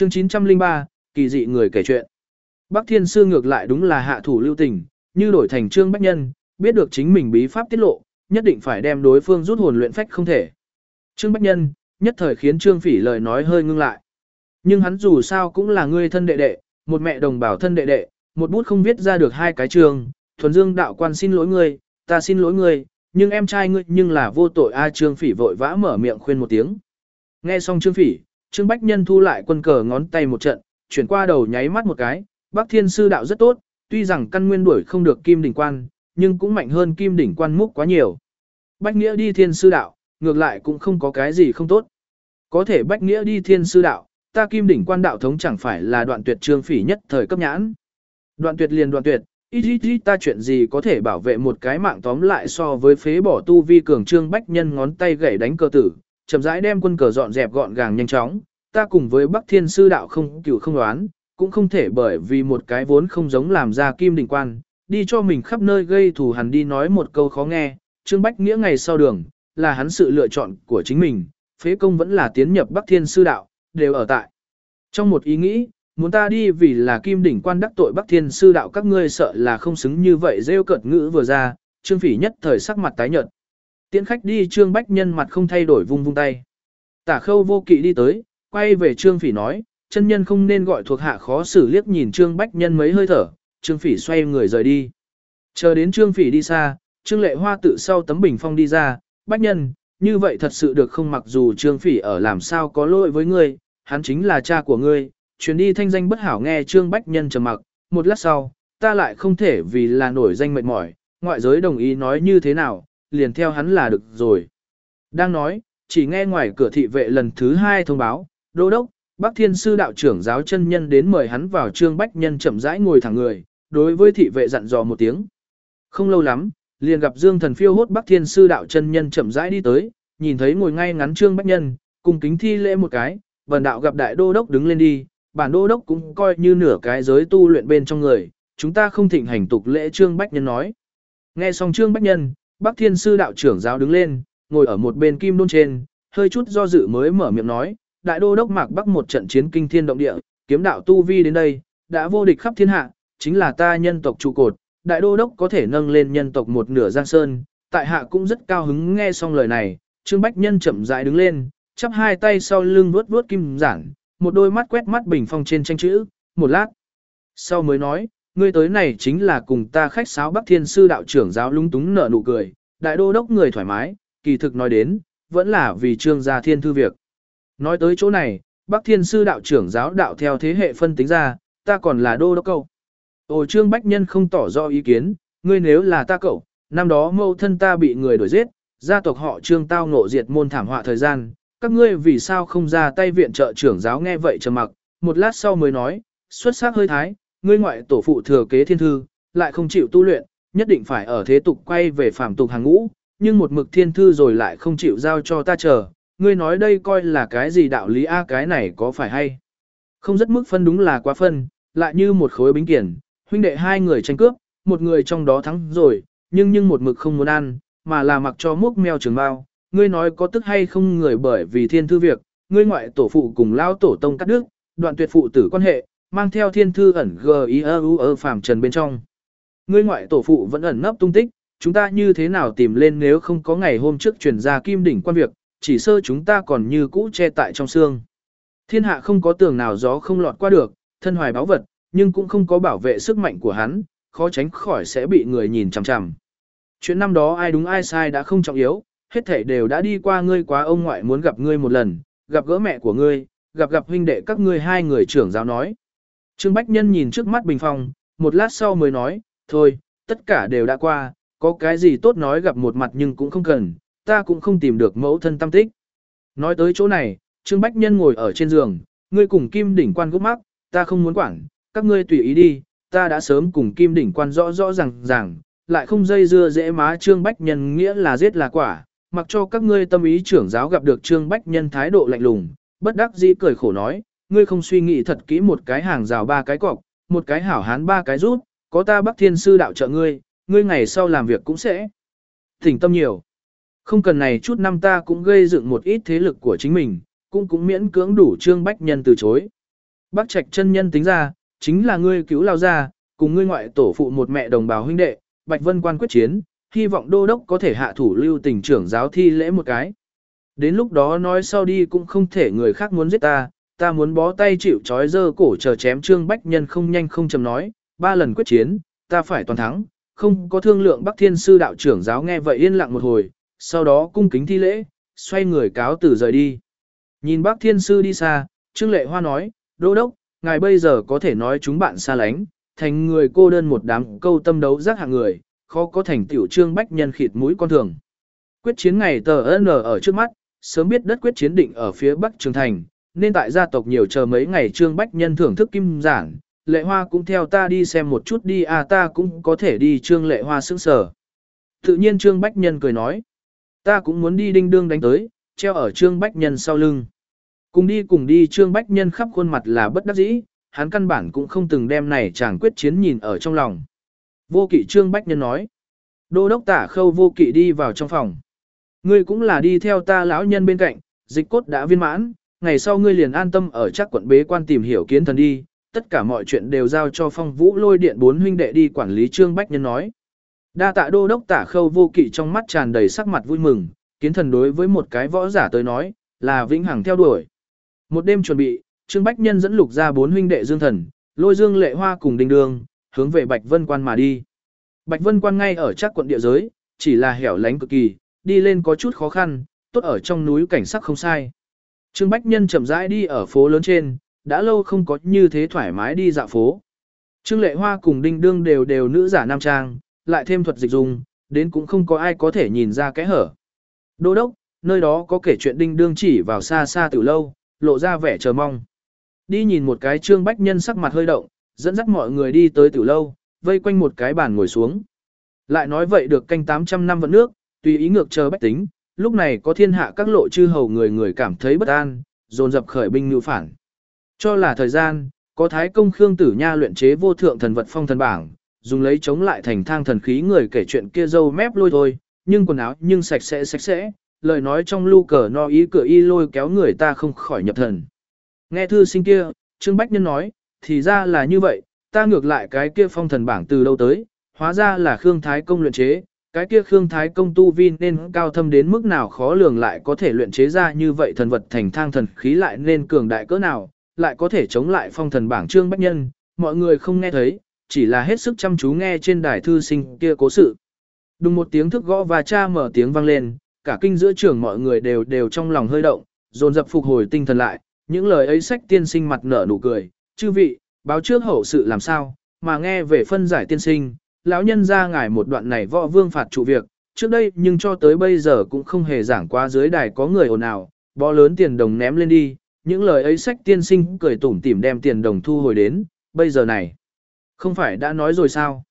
Chương 903, kỳ dị người kể chuyện. Bắc Thiên Sư ngược lại đúng là hạ thủ lưu tình, như đổi thành Trương Bách Nhân, biết được chính mình bí pháp tiết lộ, nhất định phải đem đối phương rút hồn luyện phách không thể. Trương Bách Nhân, nhất thời khiến Trương Phỉ lời nói hơi ngưng lại. Nhưng hắn dù sao cũng là người thân đệ đệ, một mẹ đồng bào thân đệ đệ, một bút không viết ra được hai cái trường, thuần dương đạo quan xin lỗi ngươi, ta xin lỗi ngươi, nhưng em trai ngươi nhưng là vô tội a. Trương Phỉ vội vã mở miệng khuyên một tiếng. Nghe xong Trương Phỉ, Trương Bách Nhân thu lại quân cờ ngón tay một trận, chuyển qua đầu nháy mắt một cái, Bắc Thiên Sư đạo rất tốt, tuy rằng căn nguyên đuổi không được Kim Đỉnh Quan, nhưng cũng mạnh hơn Kim Đỉnh Quan múc quá nhiều. Bách Nghĩa đi Thiên Sư đạo, ngược lại cũng không có cái gì không tốt. Có thể Bách Nghĩa đi Thiên Sư đạo, ta Kim Đỉnh Quan đạo thống chẳng phải là đoạn tuyệt. Trương Phỉ nhất thời cấp nhãn. Đoạn tuyệt liền đoạn tuyệt, ít ta chuyện gì có thể bảo vệ một cái mạng tóm lại so với phế bỏ tu vi cường. Trương Bách Nhân ngón tay gảy đánh cờ tử, chậm rãi đem quân cờ dọn dẹp gọn gàng nhanh chóng. Ta cùng với Bắc Thiên Sư đạo không cửu không đoán, cũng không thể bởi vì một cái vốn không giống làm ra Kim Đỉnh Quan, đi cho mình khắp nơi gây thù hằn. Đi nói một câu khó nghe, Trương Bách Nghĩa ngày sau đường, là hắn sự lựa chọn của chính mình, phế công vẫn là tiến nhập Bắc Thiên Sư đạo, đều ở tại. Trong một ý nghĩ, muốn ta đi vì là Kim Đỉnh Quan đắc tội Bắc Thiên Sư đạo, các ngươi sợ là không xứng. Như vậy rêu cợt ngữ vừa ra, Trương Phỉ nhất thời sắc mặt tái nhợt. Tiễn khách đi. Trương Bách Nhân mặt không thay đổi vung vung tay. Tả Khâu Vô Kỵ đi tới, quay về Trương Phỉ nói, chân nhân không nên gọi thuộc hạ khó xử. Liếc nhìn Trương Bách Nhân mấy hơi thở, Trương Phỉ xoay người rời đi. Chờ đến Trương Phỉ đi xa, Trương Lệ Hoa tự sau tấm bình phong đi ra, Bách Nhân, như vậy thật sự được không? Mặc dù Trương Phỉ ở làm sao có lỗi với ngươi, hắn chính là cha của ngươi, chuyến đi thanh danh bất hảo. Nghe Trương Bách Nhân trầm mặc, một lát sau, ta lại không thể vì là nổi danh mệt mỏi, ngoại giới đồng ý nói như thế nào, liền theo hắn là được rồi. Đang nói, chỉ nghe ngoài cửa thị vệ lần thứ hai thông báo, đô đốc, Bắc Thiên Sư đạo trưởng giáo chân nhân đến mời hắn vào. Trương Bách Nhân chậm rãi ngồi thẳng người, đối với thị vệ dặn dò một tiếng. Không lâu lắm, liền gặp Dương Thần phiêu hốt Bắc Thiên Sư đạo chân nhân chậm rãi đi tới, nhìn thấy ngồi ngay ngắn Trương Bách Nhân, cùng kính thi lễ một cái, bần đạo gặp đại đô đốc đứng lên đi. Bản đô đốc cũng coi như nửa cái giới tu luyện bên trong người, chúng ta không thịnh hành tục lễ. Trương Bách Nhân nói. Nghe xong Trương Bách Nhân, Bắc Thiên Sư đạo trưởng giáo đứng lên, ngồi ở một bên kim đôn trên, hơi chút do dự mới mở miệng nói, đại đô đốc Mạc Bắc một trận chiến kinh thiên động địa, kiếm đạo tu vi đến đây, đã vô địch khắp thiên hạ, chính là ta nhân tộc trụ cột, đại đô đốc có thể nâng lên nhân tộc một nửa giang sơn, tại hạ cũng rất cao hứng. Nghe xong lời này, Trương Bách Nhân chậm rãi đứng lên, chắp hai tay sau lưng vuốt vuốt kim giản, một đôi mắt quét mắt bình phong trên tranh chữ, một lát sau mới nói, ngươi tới này chính là cùng ta khách sáo. Bắc Thiên Sư đạo trưởng giáo lúng túng nở nụ cười, đại đô đốc người thoải mái, kỳ thực nói đến, vẫn là vì Trương gia thiên thư việc. Nói tới chỗ này, Bắc Thiên Sư đạo trưởng giáo đạo theo thế hệ phân tính ra, ta còn là đô đốc cậu. Ồ. Trương Bách Nhân không tỏ rõ ý kiến, ngươi nếu là ta cậu, năm đó mâu thân ta bị người đuổi giết, gia tộc họ Trương tao ngộ diệt môn thảm họa thời gian, các ngươi vì sao không ra tay viện trợ? Trưởng giáo nghe vậy trầm mặc, một lát sau mới nói, xuất sắc hơi thái, ngươi ngoại tổ phụ thừa kế thiên thư, lại không chịu tu luyện, nhất định phải ở thế tục quay về phàm tục hàng ngũ, nhưng một mực thiên thư rồi lại không chịu giao cho ta chờ, ngươi nói đây coi là cái gì đạo lý a? Cái này có phải hay không rất mức phân? Đúng là quá phân, lại như một khối bính kiển, huynh đệ hai người tranh cướp, một người trong đó thắng rồi, nhưng một mực không muốn ăn, mà là mặc cho múc mèo trường bao. Ngươi nói có tức hay không? Người bởi vì thiên thư việc, ngươi ngoại tổ phụ cùng lao tổ tông cắt đứt, đoạn tuyệt phụ tử quan hệ, mang theo thiên thư ẩn giu phàm trần bên trong. Ngươi ngoại tổ phụ vẫn ẩn nấp tung tích, chúng ta như thế nào tìm lên? Nếu không có ngày hôm trước truyền ra Kim Đỉnh Quan việc, chỉ sơ chúng ta còn như cũ che tại trong xương. Thiên hạ không có tường nào gió không lọt qua được, thân hoài báu vật, nhưng cũng không có bảo vệ sức mạnh của hắn, khó tránh khỏi sẽ bị người nhìn chằm chằm. Chuyện năm đó ai đúng ai sai đã không trọng yếu, hết thảy đều đã đi qua. Ngươi quá ông ngoại muốn gặp ngươi một lần, gặp gỡ mẹ của ngươi, gặp huynh đệ các ngươi hai người. Trưởng giáo nói. Trương Bách Nhân nhìn trước mắt bình phong, một lát sau mới nói, thôi, tất cả đều đã qua, có cái gì tốt nói, gặp một mặt nhưng cũng không cần, ta cũng không tìm được mẫu thân tâm tích. Nói tới chỗ này, Trương Bách Nhân ngồi ở trên giường, ngươi cùng Kim Đỉnh Quan gốc mắc, ta không muốn quản, các ngươi tùy ý đi, ta đã sớm cùng Kim Đỉnh Quan rõ rõ ràng, lại không dây dưa dễ má. Trương Bách Nhân nghĩa là giết là quả, mặc cho các ngươi tâm ý. Trưởng giáo gặp được Trương Bách Nhân thái độ lạnh lùng, bất đắc dĩ cười khổ nói, ngươi không suy nghĩ thật kỹ, một cái hàng rào ba cái cọc, một cái hảo hán ba cái rút, có ta Bắc Thiên Sư đạo trợ ngươi, ngươi ngày sau làm việc cũng sẽ thỉnh tâm nhiều. Không cần này chút năm ta cũng gây dựng một ít thế lực của chính mình, cũng miễn cưỡng đủ. Trương Bách Nhân từ chối. Bác Trạch chân nhân tính ra, chính là ngươi cứu lao ra, cùng ngươi ngoại tổ phụ một mẹ đồng bào huynh đệ, Bạch Vân Quan quyết chiến, hy vọng đô đốc có thể hạ thủ lưu tình trưởng giáo thi lễ một cái. Đến lúc đó nói sau đi cũng không thể người khác muốn giết ta muốn bó tay chịu trói dơ cổ chờ chém Trương Bách Nhân không nhanh không chậm nói, 3 lần quyết chiến, ta phải toàn thắng, không có thương lượng. Bắc Thiên sư đạo trưởng giáo nghe vậy yên lặng một hồi, sau đó cung kính thi lễ, xoay người cáo từ rời đi. Nhìn Bắc Thiên sư đi xa, Trương Lệ Hoa nói, đô đốc, ngài bây giờ có thể nói chúng bạn xa lánh, thành người cô đơn một đám câu tâm đấu giác hạng người, khó có thành tiểu Trương Bách Nhân khịt mũi con thường. Quyết chiến ngày tờ N ở trước mắt, sớm biết đất quyết chiến định ở phía Bắc Trường Thành, nên tại gia tộc nhiều chờ mấy ngày Trương Bách Nhân thưởng thức kim giảng, Lệ Hoa cũng theo ta đi xem một chút đi ta cũng có thể đi. Trương Lệ Hoa sững sờ. Tự nhiên Trương Bách Nhân cười nói, ta cũng muốn đi. Đinh đương đánh tới, treo ở Trương Bách Nhân sau lưng. Cùng đi. Trương Bách Nhân khắp khuôn mặt là bất đắc dĩ, hắn căn bản cũng không từng đem này chàng quyết chiến nhìn ở trong lòng. Vô Kỵ. Trương Bách Nhân nói, đô đốc Tả Khâu Vô Kỵ đi vào trong phòng. Ngươi cũng là đi theo ta lão nhân bên cạnh, dịch cốt đã viên mãn, ngày sau ngươi liền an tâm ở chắc quận bế quan tìm hiểu kiến thần đi, tất cả mọi chuyện đều giao cho Phong Vũ Lôi Điện 4 huynh đệ đi quản lý. Trương Bách Nhân nói. Đa tạ đô đốc. Tả Khâu Vô Kỵ trong mắt tràn đầy sắc mặt vui mừng, kiến thần đối với một cái võ giả tới nói, là vĩnh hằng theo đuổi. Một đêm chuẩn bị, Trương Bách Nhân dẫn lục ra 4 huynh đệ Dương Thần, Lôi Dương, Lệ Hoa cùng Đinh Đường, hướng về Bạch Vân Quan mà đi. Bạch Vân Quan ngay ở chắc quận địa giới, chỉ là hẻo lánh cực kỳ, đi lên có chút khó khăn, tốt ở trong núi cảnh sắc không sai. Trương Bách Nhân chậm rãi đi ở phố lớn trên, đã lâu không có như thế thoải mái đi dạo phố. Trương Lệ Hoa cùng Đinh Đương đều nữ giả nam trang, lại thêm thuật dịch dùng, đến cũng không có ai có thể nhìn ra cái hở. Đô đốc, nơi đó có kể chuyện. Đinh Đương chỉ vào xa xa từ lâu, lộ ra vẻ chờ mong. Đi nhìn một cái. Trương Bách Nhân sắc mặt hơi động, dẫn dắt mọi người đi tới từ lâu, vây quanh một cái bàn ngồi xuống. Lại nói vậy được canh 800 năm vận nước, tùy ý ngược chờ bách tính, lúc này có thiên hạ các lộ chư hầu người cảm thấy bất an, dồn dập khởi binh nhu phản. Cho là thời gian, có Thái Công Khương Tử Nha luyện chế vô thượng thần vật phong thần bảng, dùng lấy chống lại thành thang thần khí người kể chuyện kia dâu mép lôi thôi, nhưng quần áo nhưng sạch sẽ, lời nói trong lu cờ no ý cửa y lôi kéo người ta không khỏi nhập thần. Nghe thư sinh kia, Trương Bách Nhân nói, thì ra là như vậy, ta ngược lại cái kia phong thần bảng từ đâu tới, hóa ra là Khương Thái Công luyện chế. Cái kia Khương Thái Công tu vi nên cao thâm đến mức nào khó lường, lại có thể luyện chế ra như vậy thần vật thành thang thần khí, lại nên cường đại cỡ nào, lại có thể chống lại phong thần bảng. Trương Bách Nhân, mọi người không nghe thấy, chỉ là hết sức chăm chú nghe trên đài thư sinh kia cố sự. Đùng một tiếng thức gõ và cha mở tiếng vang lên, cả kinh giữa trường mọi người đều trong lòng hơi động, dồn dập phục hồi tinh thần lại, những lời ấy sách tiên sinh mặt nở nụ cười, chư vị, báo trước hậu sự làm sao, mà nghe về phân giải tiên sinh. Lão nhân ra ngài một đoạn này võ vương phạt trụ việc, trước đây nhưng cho tới bây giờ cũng không hề giảng qua dưới đài có người ồn ào, bó lớn tiền đồng ném lên đi, những lời ấy sách tiên sinh cười tủm tỉm đem tiền đồng thu hồi đến, bây giờ này, không phải đã nói rồi sao?